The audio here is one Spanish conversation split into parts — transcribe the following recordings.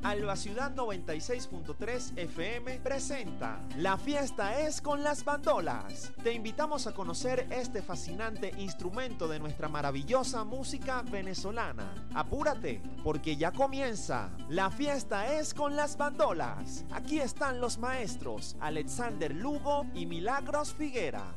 Alba Ciudad 96.3 FM presenta La fiesta es con las bandolas. Te invitamos a conocer este fascinante instrumento de nuestra maravillosa música venezolana. Apúrate, porque ya comienza. La fiesta es con las bandolas. Aquí están los maestros Alexander Lugo y Milagros Figuera.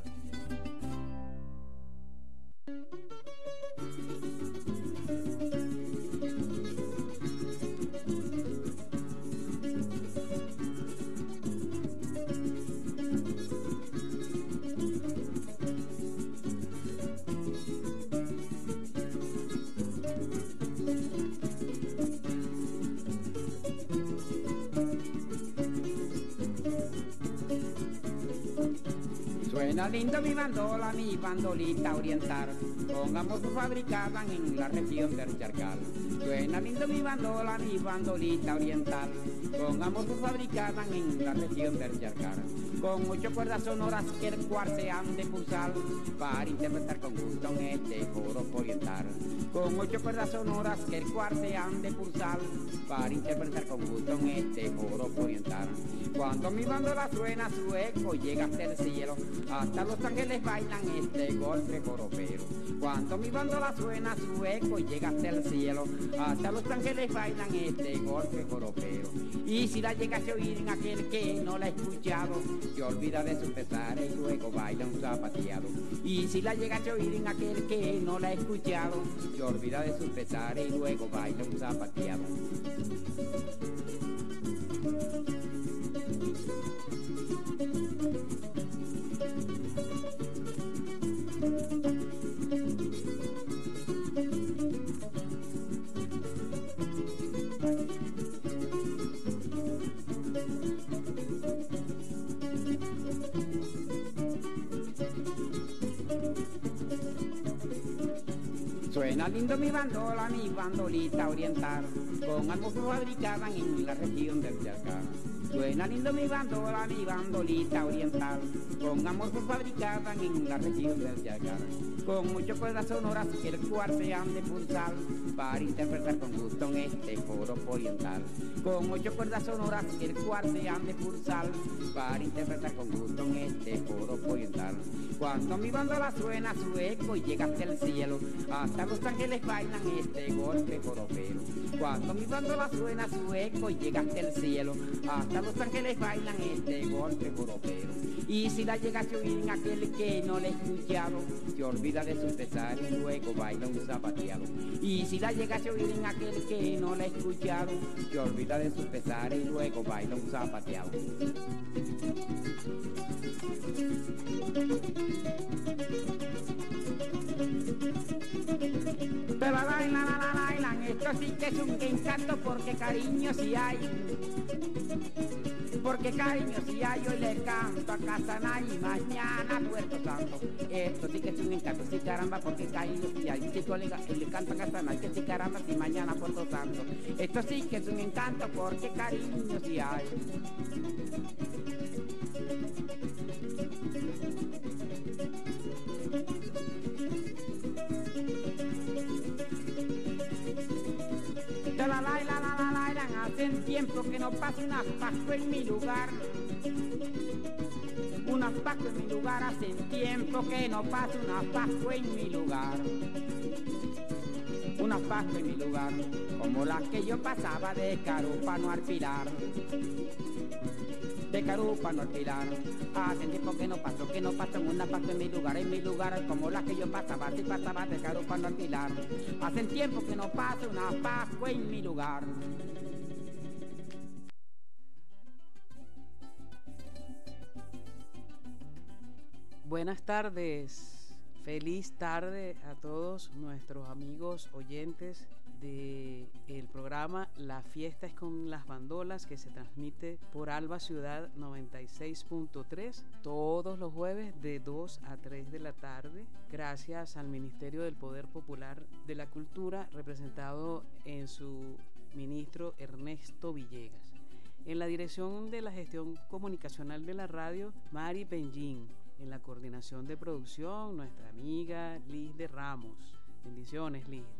Suena lindo mi bandola, mi bandolita oriental, con amor fabricada en la región del Charcal. Suena lindo mi bandola, mi bandolita oriental, con amor fabricada en la región del Charcal. Con 8 cuerdas sonoras que el cual se han de pulsar para interpretar con gusto en este coro oriental. Con 8 cuerdas sonoras que el cual se han de pulsar para interpretar con gusto en este coro oriental. Cuando mi bandola suena su eco llega hasta el cielo, hasta los ángeles bailan este golpe coropero. Cuando mi bandola suena su eco llega hasta el cielo, hasta los ángeles bailan este golpe coropero. Y si la llegase a oír en aquel que no la ha escuchado, se olvida de su pesar y luego baila un zapateado. Y si la llegase a oír en aquel que no la ha escuchado, se olvida de su pesar y luego baila un zapateado. Suena lindo mi bandola, mi bandolita oriental, con algo fabricada en la región del Charcal. Suena lindo mi bandola, mi bandolita oriental, con amor fabricada en la región del Charcal. Con 8 cuerdas sonoras que el cual se han de pulsar para interpretar con gusto en este coro oriental. Con 8 cuerdas sonoras que el cual se han de pulsar para interpretar con gusto en este coro oriental. Cuando mi bandola suena su eco y llega hasta el cielo, hasta los ángeles bailan este golpe coropero. Cuando mi bandola suena su eco y llega hasta el cielo, hasta los ángeles bailan este golpe coropero. Y si la llegase a oír en aquel que no le ha escuchado, se olvida de su pesar y luego baila un zapateado. Y si la llegase a oír en aquel que no la ha escuchado, se olvida de su pesar y luego baila un zapateado. Pero bailan, esto sí que es un encanto porque cariño sí hay. Porque cariño si hay, hoy le canto a Casaná y mañana a Puerto Santo. Esto sí que es un encanto, sí caramba, porque cariño si hay. Si le canto a Casaná, que sí caramba, si mañana a Puerto Santo. Esto sí que es un encanto porque cariño si hay. Hacen tiempo que no pasa una Pascua en mi lugar. Una Pascua en mi lugar, hacen tiempo que no pasa una Pascua en mi lugar. Una Pascua en mi lugar, como la que yo pasaba de Carúpano al Pilar. De Carúpano al Pilar. Hace tiempo que no pasa una Pascua en mi lugar, como la que yo pasaba, si pasaba de Carúpano al Pilar. Hace tiempo que no pasa una Pascua en mi lugar. Buenas tardes, feliz tarde a todos nuestros amigos oyentes del programa La Fiesta es con las Bandolas, que se transmite por Alba Ciudad 96.3 todos los jueves de 2 a 3 de la tarde, gracias al Ministerio del Poder Popular de la Cultura, representado en su ministro Ernesto Villegas. En la dirección de la gestión comunicacional de la radio, Mari Benjín. En la coordinación de producción, nuestra amiga Liz de Ramos. Bendiciones, Liz.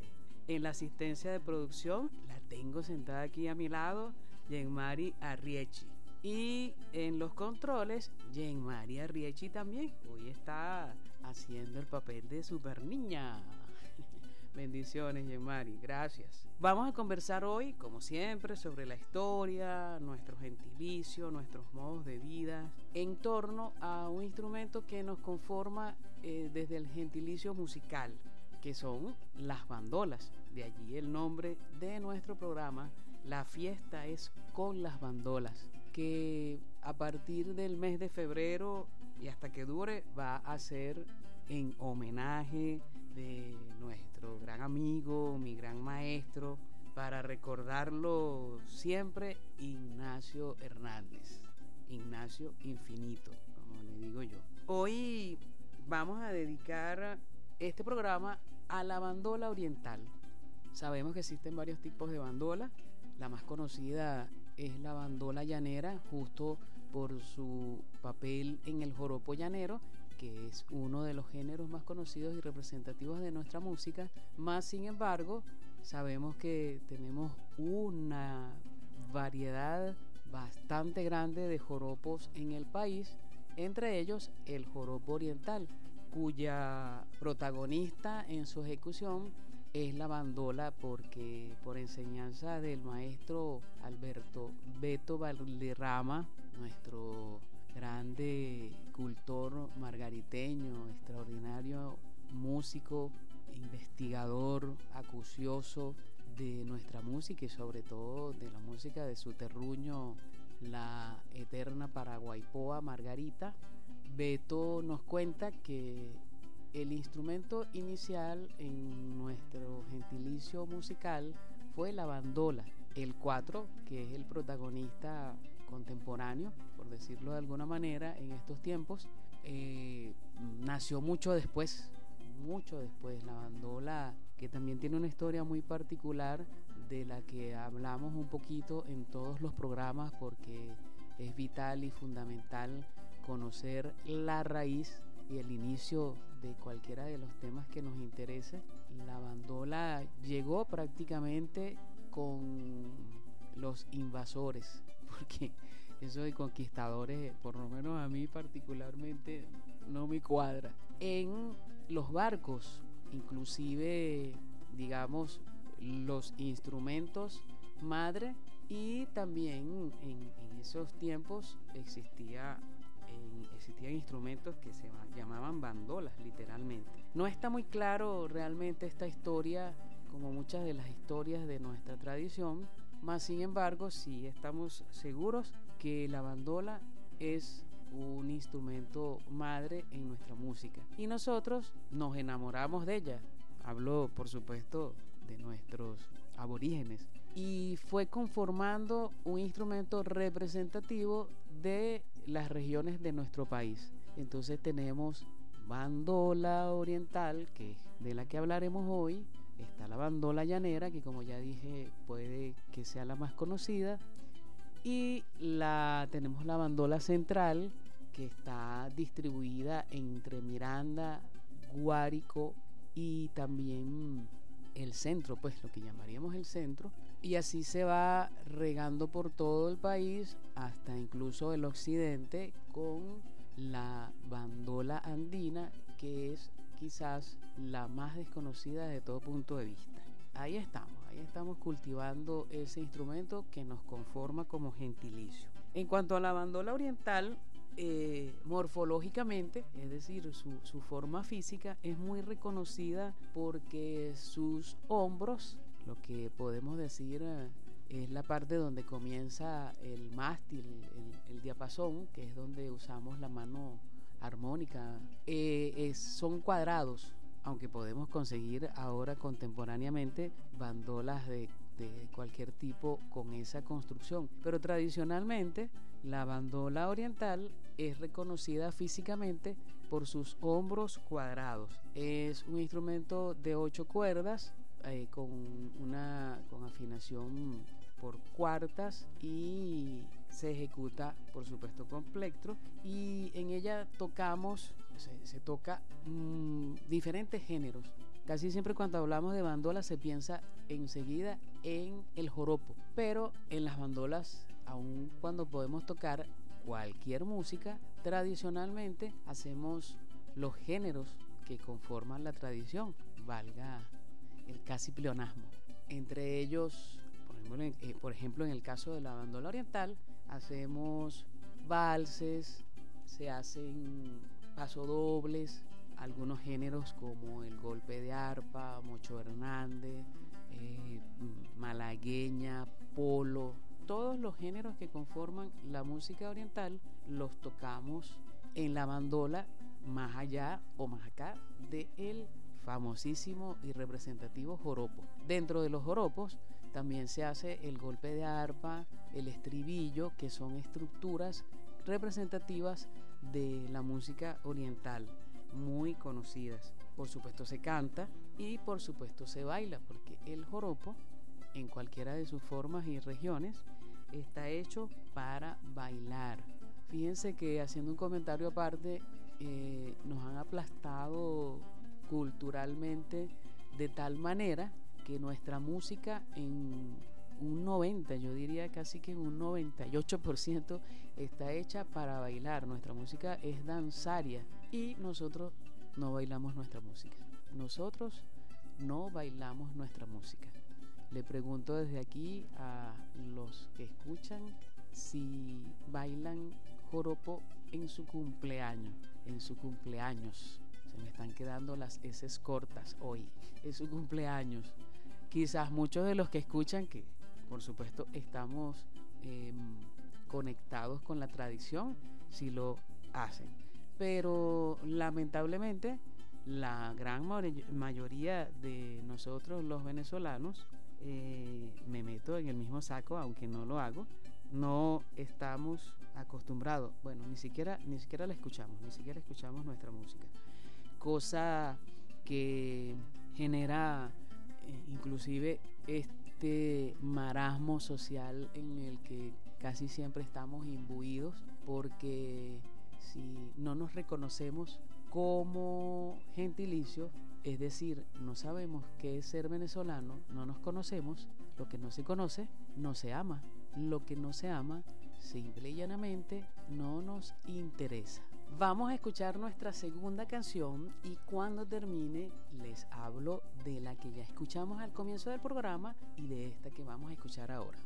En la asistencia de producción la tengo sentada aquí a mi lado, Jean-Mari Arriechi. Y en los controles, Jean-Mari Arriechi también. Hoy está haciendo el papel de super niña. Bendiciones, Jean-Mari, gracias. Vamos a conversar hoy, como siempre, sobre la historia, nuestro gentilicio, nuestros modos de vida, en torno a un instrumento que nos conforma desde el gentilicio musical, que son las bandolas. De allí el nombre de nuestro programa, La Fiesta es con las Bandolas, que a partir del mes de febrero y hasta que dure va a ser en homenaje de nuestro gran amigo, mi gran maestro, para recordarlo siempre, Ignacio Hernández, Ignacio Infinito, como le digo yo. Hoy vamos a dedicar este programa a la bandola oriental. Sabemos que existen varios tipos de bandola. La más conocida es la bandola llanera, justo por su papel en el joropo llanero, que es uno de los géneros más conocidos y representativos de nuestra música. Más sin embargo, sabemos que tenemos una variedad bastante grande de joropos en el país, entre ellos el joropo oriental, cuya protagonista en su ejecución es la bandola, porque por enseñanza del maestro Alberto Beto Valderrama, nuestro grande cultor margariteño, extraordinario músico, investigador acucioso de nuestra música y sobre todo de la música de su terruño, la eterna paraguaypoa Margarita, Beto nos cuenta que el instrumento inicial en nuestro gentilicio musical fue la bandola. El cuatro, que es el protagonista contemporáneo, por decirlo de alguna manera, en estos tiempos, nació mucho después. La bandola, que también tiene una historia muy particular de la que hablamos un poquito en todos los programas, porque es vital y fundamental conocer la raíz y el inicio de cualquiera de los temas que nos interese. La bandola llegó prácticamente con los invasores, porque eso de conquistadores, por lo menos a mí particularmente, no me cuadra. En los barcos, inclusive, digamos, los instrumentos madre, y también en esos tiempos existían instrumentos que se llamaban bandolas, literalmente. No está muy claro realmente esta historia, como muchas de las historias de nuestra tradición, mas sin embargo sí estamos seguros que la bandola es un instrumento madre en nuestra música y nosotros nos enamoramos de ella. Hablo, por supuesto, de nuestros aborígenes, y fue conformando un instrumento representativo de las regiones de nuestro país. Entonces tenemos bandola oriental, que es de la que hablaremos hoy. Está la bandola llanera, que como ya dije puede que sea la más conocida, y tenemos la bandola central, que está distribuida entre Miranda, Guárico y también el centro, pues lo que llamaríamos el centro, y así se va regando por todo el país hasta incluso el occidente, con la bandola andina, que es quizás la más desconocida desde todo punto de vista. Ahí estamos cultivando ese instrumento que nos conforma como gentilicio. En cuanto a la bandola oriental, morfológicamente, es decir, su forma física es muy reconocida, porque sus hombros, lo que podemos decir es la parte donde comienza el mástil, el diapasón, que es donde usamos la mano armónica, son cuadrados, aunque podemos conseguir ahora contemporáneamente bandolas de cualquier tipo con esa construcción, pero tradicionalmente la bandola oriental es reconocida físicamente por sus hombros cuadrados. Es un instrumento de 8 cuerdas, con afinación por cuartas, y se ejecuta por supuesto con plectro, y en ella se toca diferentes géneros, Casi siempre cuando hablamos de bandola se piensa enseguida en el joropo, pero en las bandolas, aun cuando podemos tocar cualquier música, tradicionalmente hacemos los géneros que conforman la tradición, valga el casi pleonasmo. Entre ellos, por ejemplo, en el caso de la bandola oriental, hacemos valses, se hacen pasodobles, algunos géneros como el golpe de arpa, Mocho Hernández, malagueña, polo, todos los géneros que conforman la música oriental los tocamos en la bandola, más allá o más acá del famosísimo y representativo joropo. Dentro de los joropos también se hace el golpe de arpa, el estribillo, que son estructuras representativas de la música oriental, muy conocidas. Por supuesto se canta y por supuesto se baila, porque el joropo, en cualquiera de sus formas y regiones, está hecho para bailar. Fíjense que, haciendo un comentario aparte, nos han aplastado culturalmente de tal manera que nuestra música en un 90, yo diría casi que en un 98% está hecha para bailar. Nuestra música es danzaria y nosotros no bailamos nuestra música. Nosotros no bailamos nuestra música. Le pregunto desde aquí a los que escuchan si bailan joropo en su cumpleaños. Se me están quedando las eses cortas hoy. Es su cumpleaños. Quizás muchos de los que escuchan, que por supuesto estamos conectados con la tradición, sí lo hacen. Pero lamentablemente la gran mayoría de nosotros los venezolanos, me meto en el mismo saco aunque no lo hago, no estamos acostumbrados, bueno, ni siquiera la escuchamos, ni siquiera escuchamos nuestra música, cosa que genera inclusive este marasmo social en el que casi siempre estamos imbuidos, porque si no nos reconocemos como gentilicio, es decir, no sabemos qué es ser venezolano, no nos conocemos, lo que no se conoce no se ama, lo que no se ama simple y llanamente no nos interesa. Vamos a escuchar nuestra segunda canción y cuando termine les hablo de la que ya escuchamos al comienzo del programa y de esta que vamos a escuchar ahora.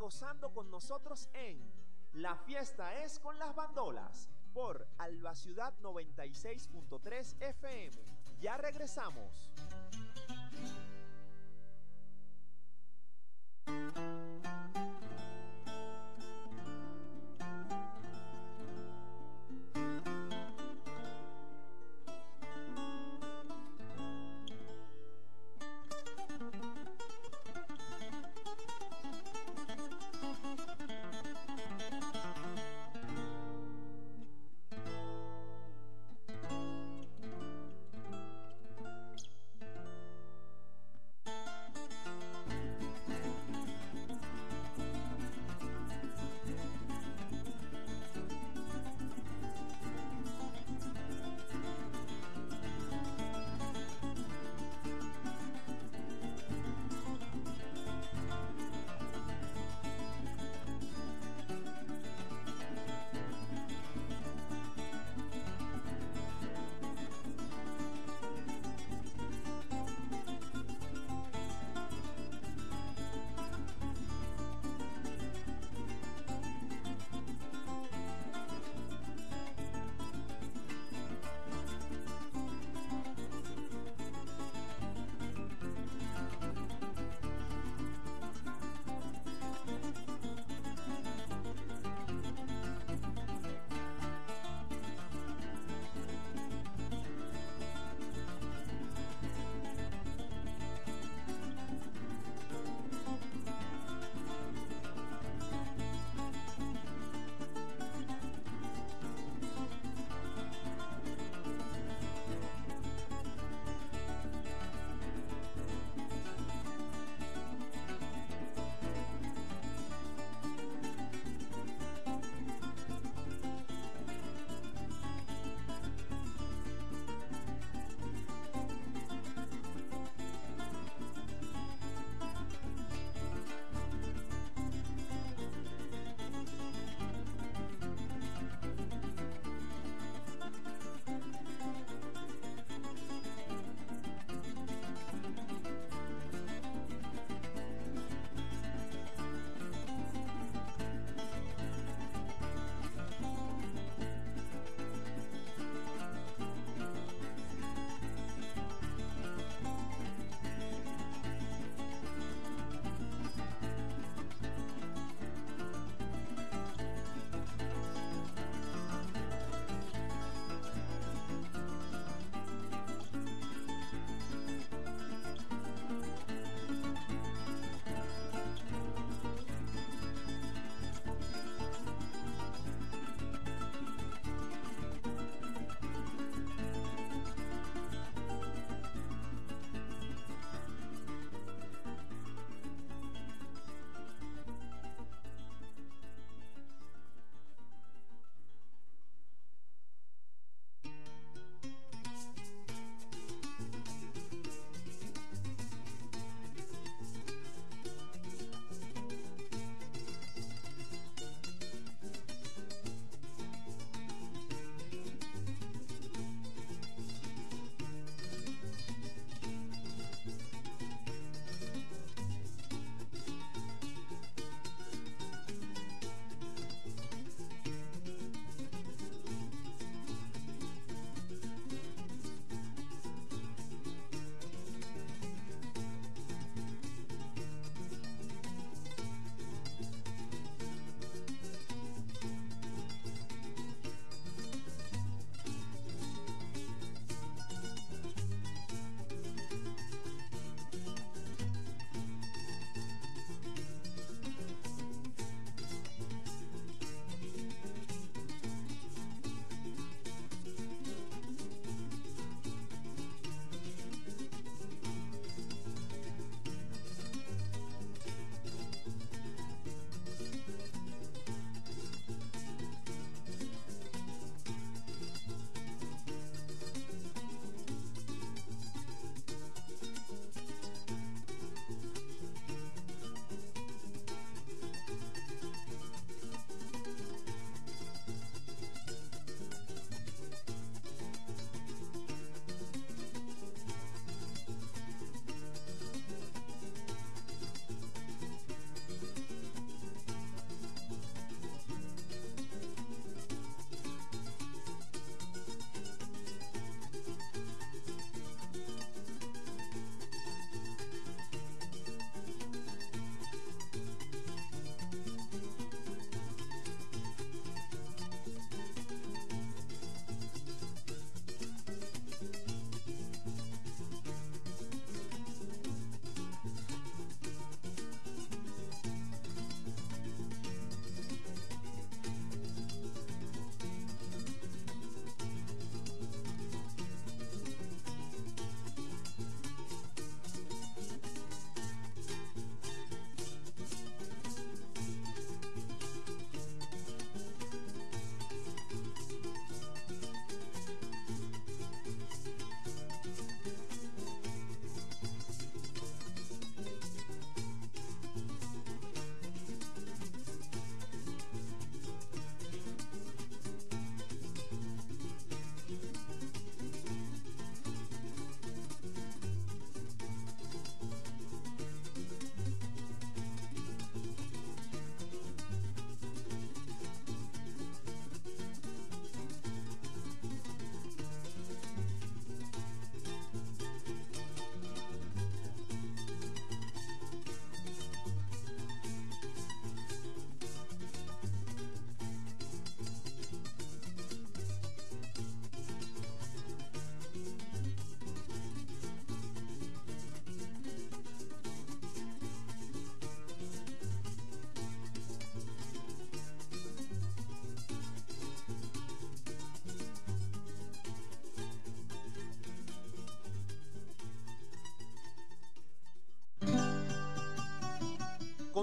gozando con nosotros en La Fiesta es con las Bandolas por Alba Ciudad 96.3 FM. Ya regresamos.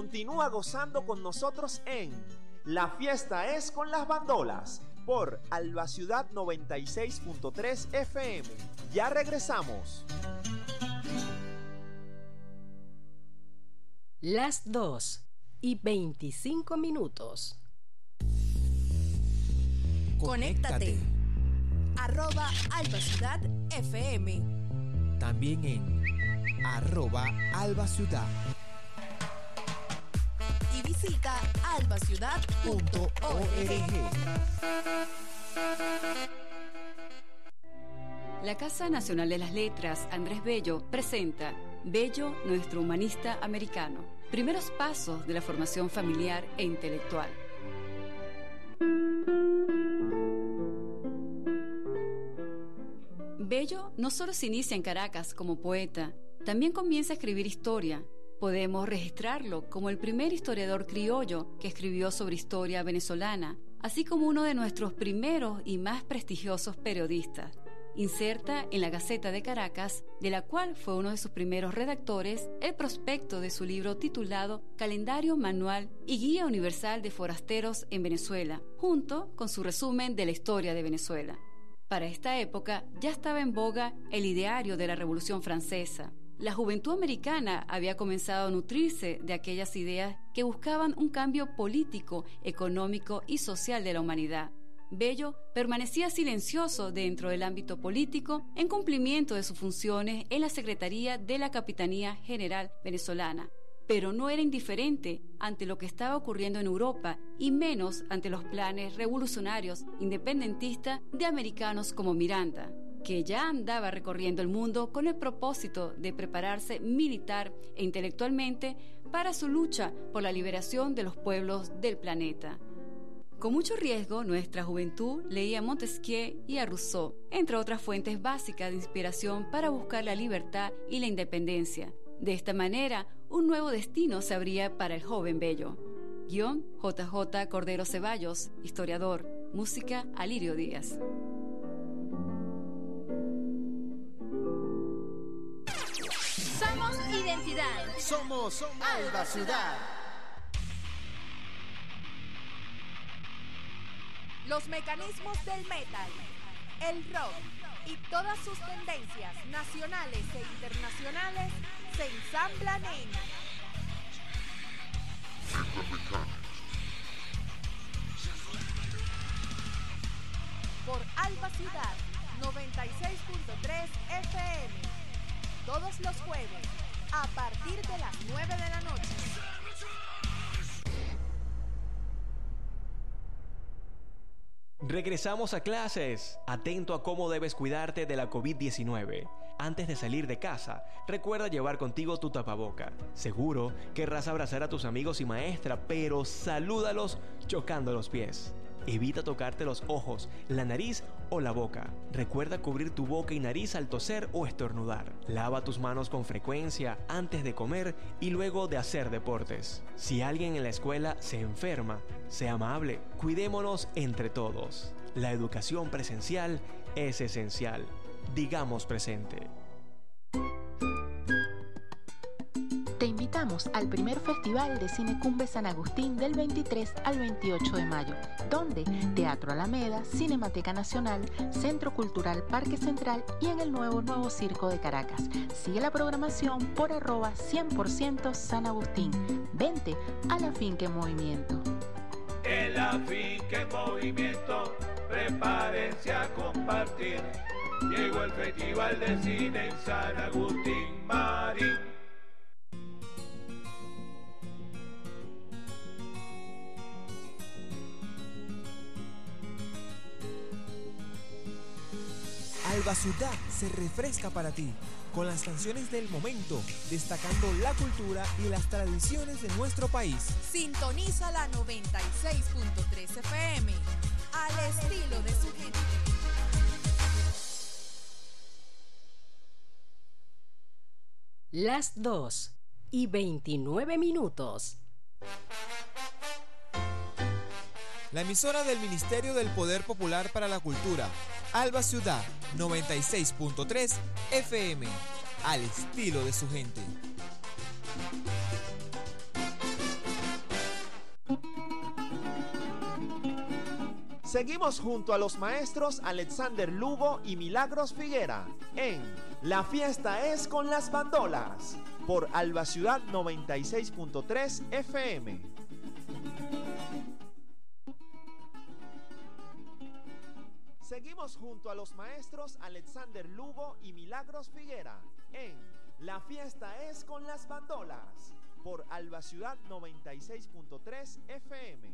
Continúa gozando con nosotros en La Fiesta es con las Bandolas por Alba Ciudad 96.3 FM. Ya regresamos. Las 2:25. Conéctate. @Alba Ciudad FM. También en @Alba Ciudad. Y visita albaciudad.org. La Casa Nacional de las Letras, Andrés Bello, presenta Bello, nuestro humanista americano. Primeros pasos de la formación familiar e intelectual. Bello no solo se inicia en Caracas como poeta, también comienza a escribir historia. Podemos registrarlo como el primer historiador criollo que escribió sobre historia venezolana, así como uno de nuestros primeros y más prestigiosos periodistas. Inserta en la Gaceta de Caracas, de la cual fue uno de sus primeros redactores, el prospecto de su libro titulado Calendario Manual y Guía Universal de Forasteros en Venezuela, junto con su resumen de la historia de Venezuela. Para esta época ya estaba en boga el ideario de la Revolución Francesa. La juventud americana había comenzado a nutrirse de aquellas ideas que buscaban un cambio político, económico y social de la humanidad. Bello permanecía silencioso dentro del ámbito político en cumplimiento de sus funciones en la Secretaría de la Capitanía General venezolana, pero no era indiferente ante lo que estaba ocurriendo en Europa y menos ante los planes revolucionarios independentistas de americanos como Miranda, que ya andaba recorriendo el mundo con el propósito de prepararse militar e intelectualmente para su lucha por la liberación de los pueblos del planeta. Con mucho riesgo, nuestra juventud leía a Montesquieu y a Rousseau, entre otras fuentes básicas de inspiración para buscar la libertad y la independencia. De esta manera, un nuevo destino se abría para el joven Bello. Guión: JJ Cordero Ceballos, historiador. Música: Alirio Díaz. Somos identidad. Somos Alba Ciudad. Los mecanismos del metal, el rock y todas sus tendencias nacionales e internacionales se ensamblan en por Alba Ciudad 96.3 FM. Todos los jueves a partir de las 9 de la noche. Regresamos a clases. Atento a cómo debes cuidarte de la COVID-19. Antes de salir de casa, recuerda llevar contigo tu tapaboca. Seguro querrás abrazar a tus amigos y maestra, pero salúdalos chocando los pies. Evita tocarte los ojos, la nariz o la boca. Recuerda cubrir tu boca y nariz al toser o estornudar. Lava tus manos con frecuencia antes de comer y luego de hacer deportes. Si alguien en la escuela se enferma, sea amable. Cuidémonos entre todos. La educación presencial es esencial. Digamos presente. Te invitamos al primer Festival de Cine Cumbe San Agustín del 23 al 28 de mayo, donde Teatro Alameda, Cinemateca Nacional, Centro Cultural Parque Central y en el nuevo Circo de Caracas. Sigue la programación por @100% San Agustín. Vente a la finca en movimiento. En la finca en movimiento, prepárense a compartir. Llegó el Festival de Cine en San Agustín Marín. Alba Ciudad se refresca para ti, con las canciones del momento, destacando la cultura y las tradiciones de nuestro país. Sintoniza la 96.3 FM, al estilo de su gente. Las 2:29. La emisora del Ministerio del Poder Popular para la Cultura, Alba Ciudad 96.3 FM, al estilo de su gente. Seguimos junto a los maestros Alexander Lugo y Milagros Figuera en La Fiesta es con las Bandolas por Alba Ciudad 96.3 FM. Seguimos junto a los maestros Alexander Lugo y Milagros Figuera en La Fiesta es con las Bandolas por Alba Ciudad 96.3 FM.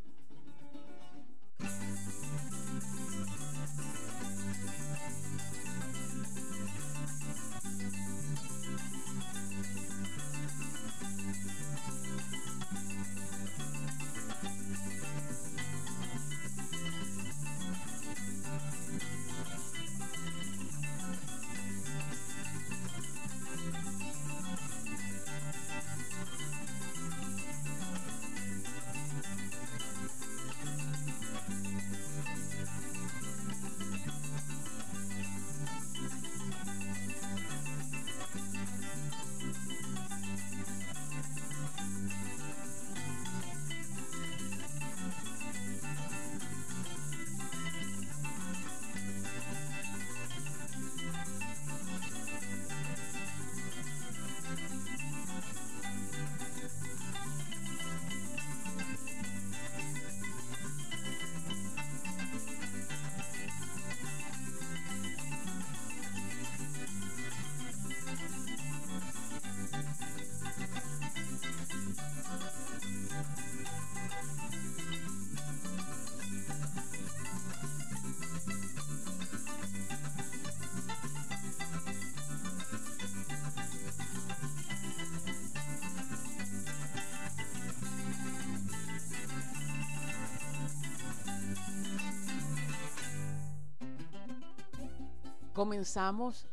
Comenzamos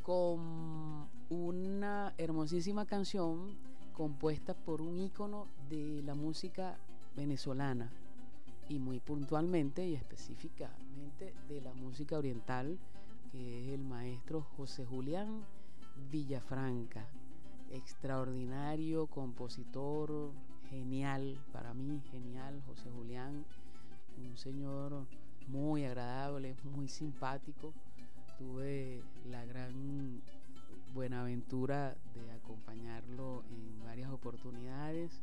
con una hermosísima canción compuesta por un ícono de la música venezolana y muy puntualmente y específicamente de la música oriental, que es el maestro José Julián Villafranca, extraordinario compositor, genial, para mí genial José Julián, un señor muy agradable, muy simpático. Tuve la gran buenaventura de acompañarlo en varias oportunidades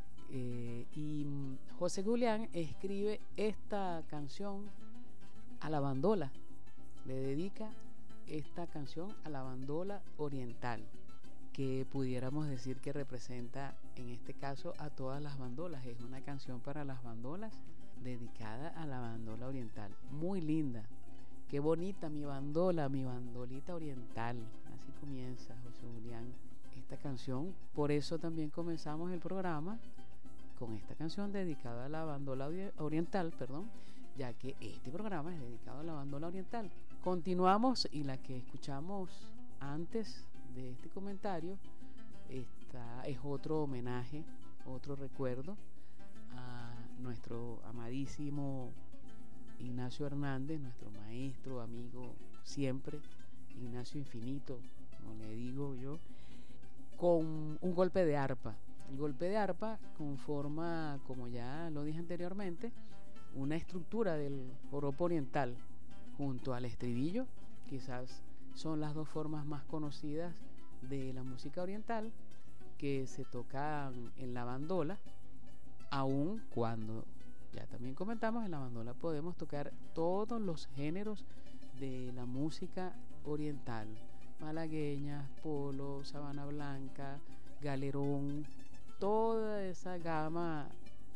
y José Julián escribe esta canción a la bandola, le dedica esta canción a la bandola oriental, que pudiéramos decir que representa en este caso a todas las bandolas. Es una canción para las bandolas dedicada a la bandola oriental, muy linda. Qué bonita mi bandola, mi bandolita oriental. Así comienza José Julián esta canción. Por eso también comenzamos el programa con esta canción dedicada a la bandola oriental, ya que este programa es dedicado a la bandola oriental. Continuamos y la que escuchamos antes de este comentario esta es otro homenaje, otro recuerdo a nuestro amadísimo Ignacio Hernández, nuestro maestro, amigo siempre, Ignacio Infinito, como le digo yo, con un golpe de arpa. El golpe de arpa conforma, como ya lo dije anteriormente, una estructura del joropo oriental junto al estribillo. Quizás son las dos formas más conocidas de la música oriental que se tocan en la bandola, aun cuando, ya también comentamos, en la bandola podemos tocar todos los géneros de la música oriental: malagueñas, polo, sabana blanca, galerón, toda esa gama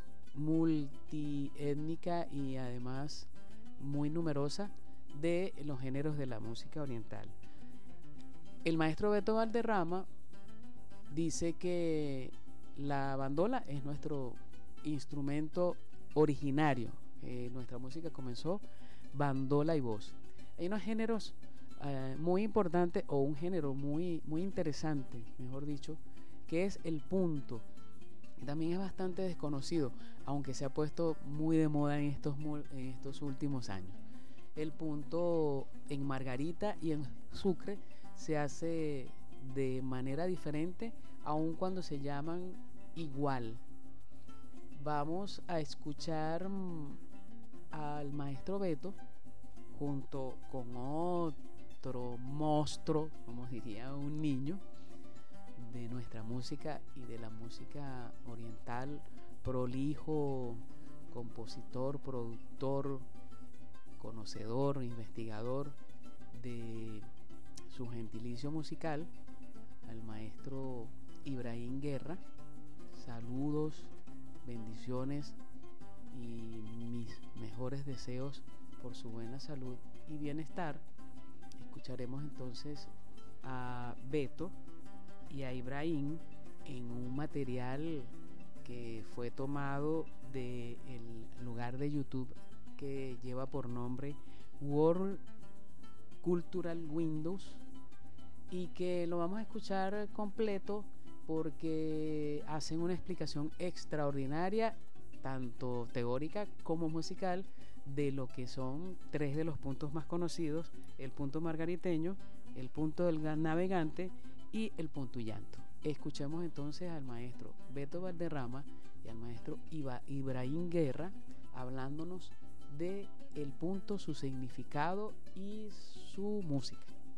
multiétnica y además muy numerosa de los géneros de la música oriental. El maestro Beto Valderrama dice que la bandola es nuestro instrumento originario. Nuestra música comenzó bandola y voz. Hay unos géneros muy importantes, o un género muy interesante, mejor dicho, que es el punto. También es bastante desconocido, aunque se ha puesto muy de moda en estos últimos años. El punto en Margarita y en Sucre se hace de manera diferente, aun cuando se llaman igual. Vamos a escuchar al maestro Beto junto con otro monstruo, como diría un niño, de nuestra música y de la música oriental, prolijo, compositor, productor, conocedor, investigador de su gentilicio musical, al maestro Ibrahim Guerra. Saludos, bendiciones y mis mejores deseos por su buena salud y bienestar. Escucharemos entonces a Beto y a Ibrahim en un material que fue tomado del lugar de YouTube que lleva por nombre World Cultural Windows, y que lo vamos a escuchar completo porque hacen una explicación extraordinaria, tanto teórica como musical, de lo que son tres de los puntos más conocidos: el punto margariteño, el punto del navegante y el punto llanto. Escuchemos entonces al maestro Beto Valderrama y al maestro Ibrahim Guerra hablándonos de el punto, su significado y su música.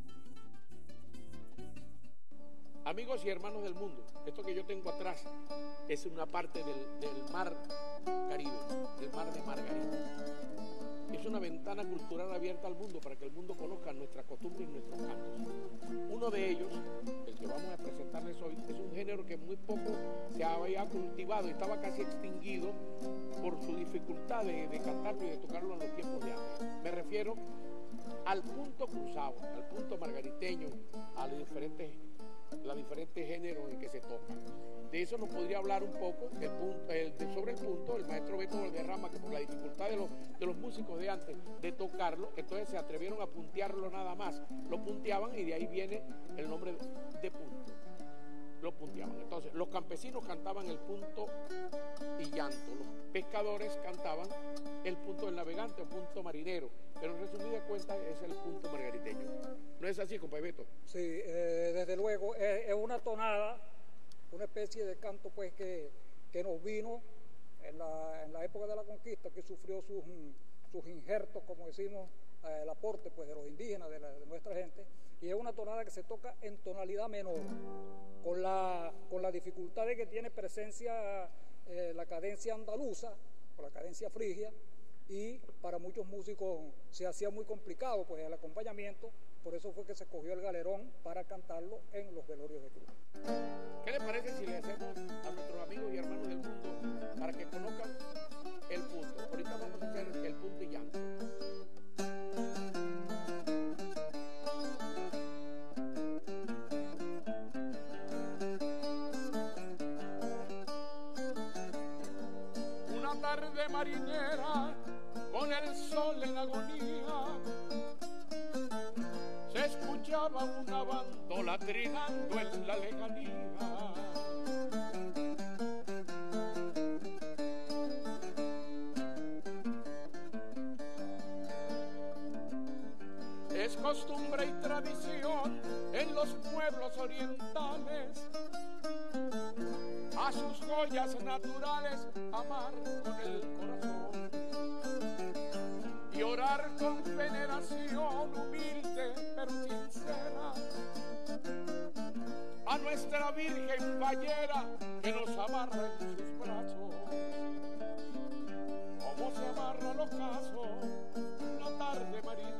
Amigos y hermanos del mundo, esto que yo tengo atrás es una parte del mar Caribe, del mar de Margarita. Es una ventana cultural abierta al mundo para que el mundo conozca nuestras costumbres y nuestros cantos. Uno de ellos, el que vamos a presentarles hoy, es un género que muy poco se había cultivado, estaba casi extinguido por su dificultad de cantarlo y de tocarlo en los tiempos de antes. Me refiero al punto cruzado, al punto margariteño, a los diferentes géneros en que se tocan. De eso nos podría hablar un poco sobre el punto el maestro Beto Valderrama, que por la dificultad de los músicos de antes de tocarlo, entonces se atrevieron a puntearlo nada más. Lo punteaban y de ahí viene el nombre de punto. Lo punteaban. Entonces, los campesinos cantaban el punto y llanto. Los pescadores cantaban el punto del navegante o punto marinero. Pero en resumida cuenta es el punto margariteño. ¿No es así, compadre Beto? Sí, desde luego. Es una tonada, una especie de canto pues que nos vino en la época de la conquista, que sufrió sus injertos, como decimos, el aporte pues de los indígenas, de nuestra gente, y es una tonada que se toca en tonalidad menor, con la dificultad de que tiene presencia la cadencia andaluza o la cadencia frigia, y para muchos músicos se hacía muy complicado pues el acompañamiento. Por eso fue que se escogió el galerón para cantarlo en los velorios de cruz. ¿Qué les parece si le hacemos a nuestros amigos y hermanos del mundo para que conozcan el punto? Ahorita vamos a hacer el punto y llanto. Una tarde marinera con el sol en agonía, se escuchaba una bandola trinando en la lejanía. Es costumbre y tradición en los pueblos orientales a sus joyas naturales amar con el corazón y orar con veneración humilde pero sincera a nuestra Virgen Fallera que nos amarra en sus brazos, como se amarra el ocaso una tarde marinera.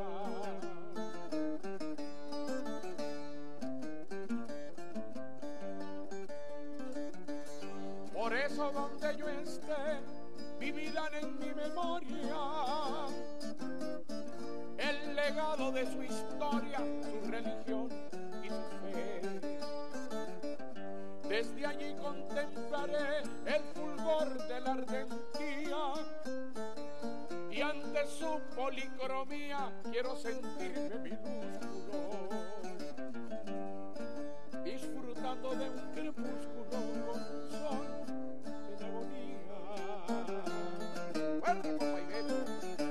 Por eso donde yo esté vivirán en mi memoria el legado de su historia, su religión y su fe. Desde allí contemplaré el fulgor de la ardentía y ante su policromía quiero sentirme minúsculo, disfrutando de un crepúsculo con sol en agonía. ¡Fuerte, compañero!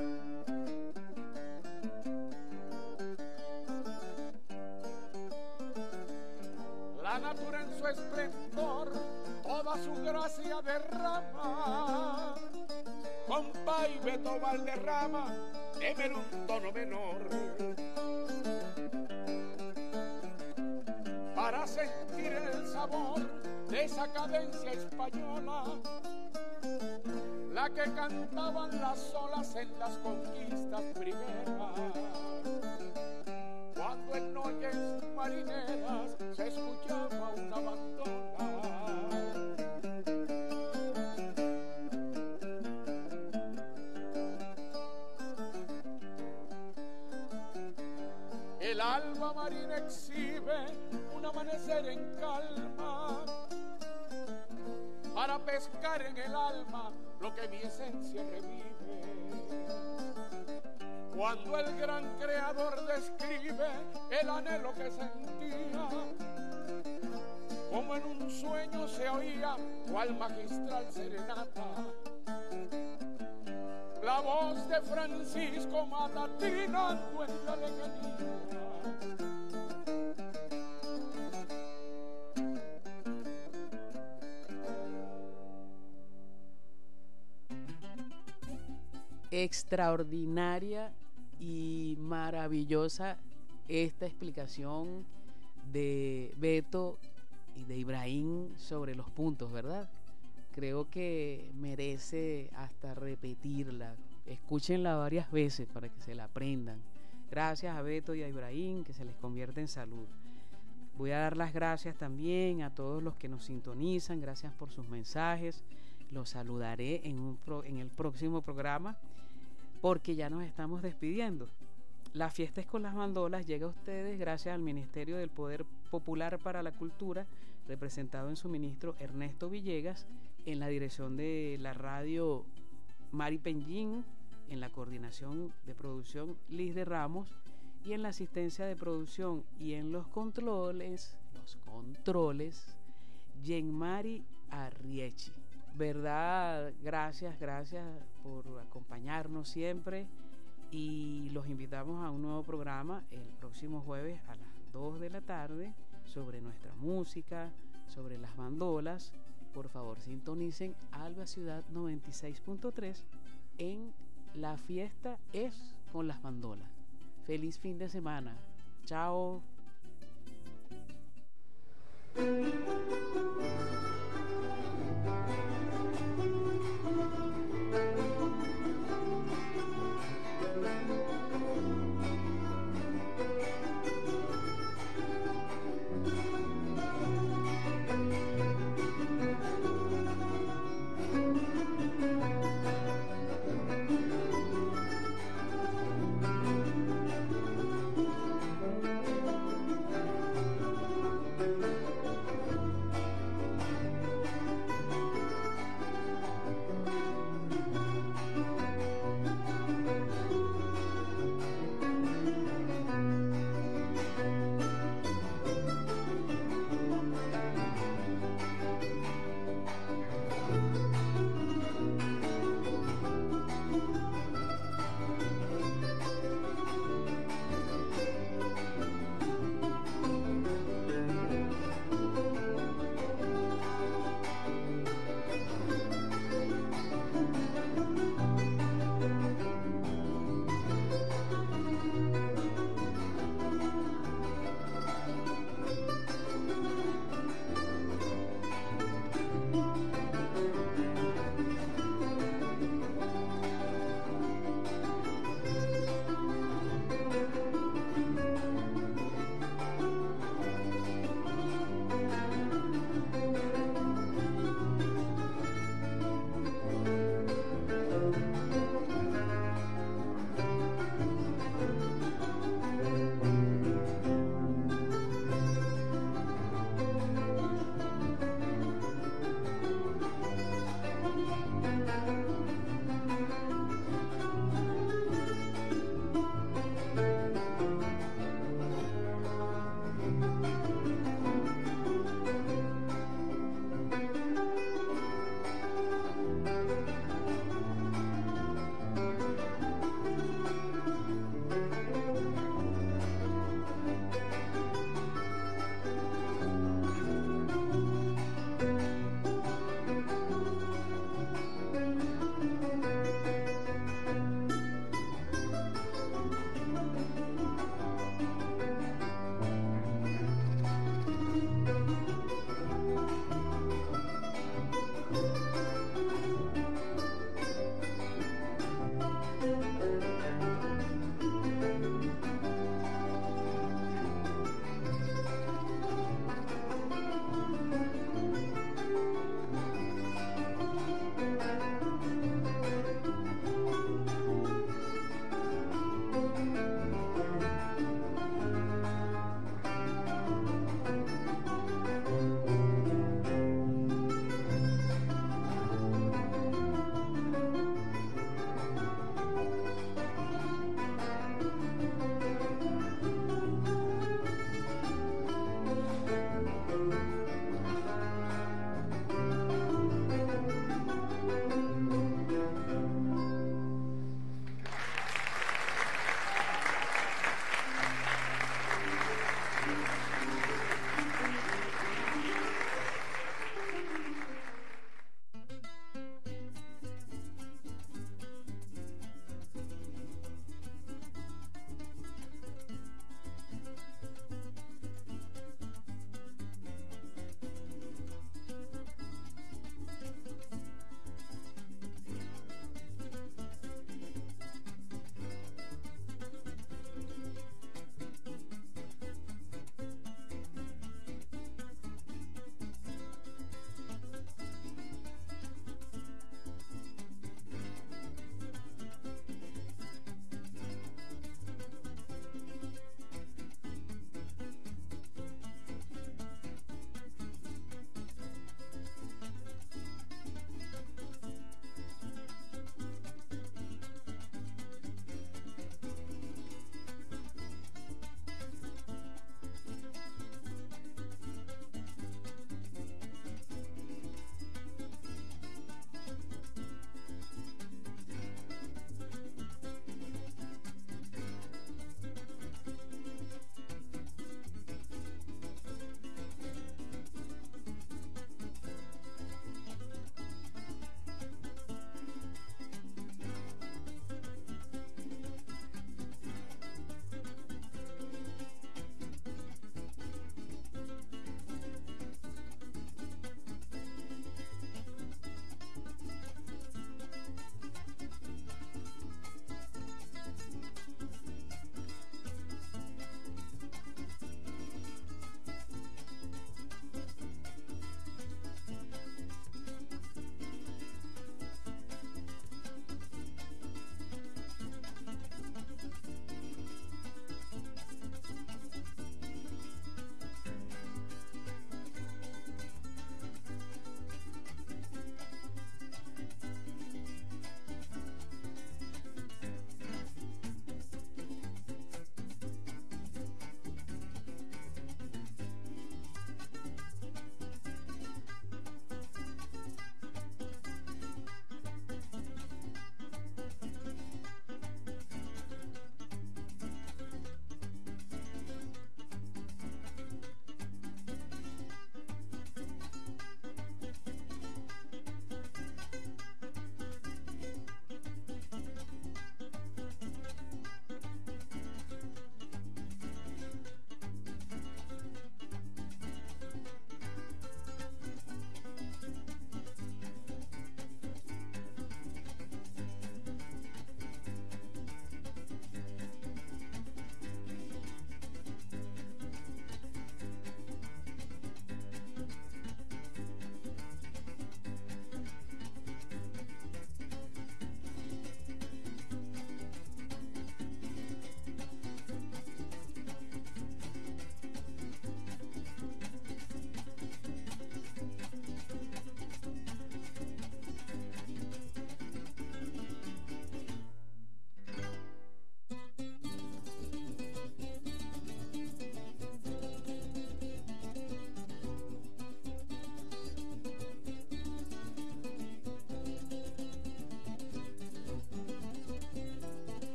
La natura en su esplendor toda su gracia derrama compa y Beto Valderrama, en un tono menor. Para sentir el sabor de esa cadencia española, la que cantaban las olas en las conquistas primeras. Cuando en noches marineras se escuchaba una bandola. El alba marina exhibe un amanecer en calma para pescar en el alma lo que mi esencia revive. Cuando el gran creador describe el anhelo que sentía, como en un sueño se oía cual magistral serenata la voz de Francisco Mata trinando en la lejanía. Extraordinaria y maravillosa esta explicación de Beto y de Ibrahim sobre los puntos, ¿verdad? Creo que merece hasta repetirla. Escúchenla varias veces para que se la aprendan. Gracias a Beto y a Ibrahim, que se les convierte en salud. Voy a dar las gracias también a todos los que nos sintonizan. Gracias por sus mensajes. Los saludaré en el próximo programa, porque ya nos estamos despidiendo. La fiesta es con las bandolas llega a ustedes gracias al Ministerio del Poder Popular para la Cultura, representado en su ministro Ernesto Villegas, en la dirección de la radio Mari Penjín, en la coordinación de producción Liz de Ramos, y en la asistencia de producción y en los controles Yenmari Arriechi. ¿Verdad? Gracias por acompañarnos siempre, y los invitamos a un nuevo programa el próximo jueves a las 2 de la tarde sobre nuestra música, sobre las bandolas. Por favor, sintonicen Alba Ciudad 96.3 en La Fiesta es con las bandolas. Feliz fin de semana. Chao.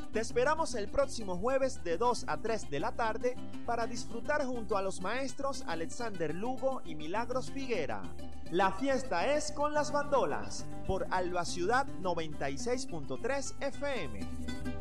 Te esperamos el próximo jueves de 2 a 3 de la tarde para disfrutar junto a los maestros Alexander Lugo y Milagros Figuera. La fiesta es con las bandolas por Alba Ciudad 96.3 FM.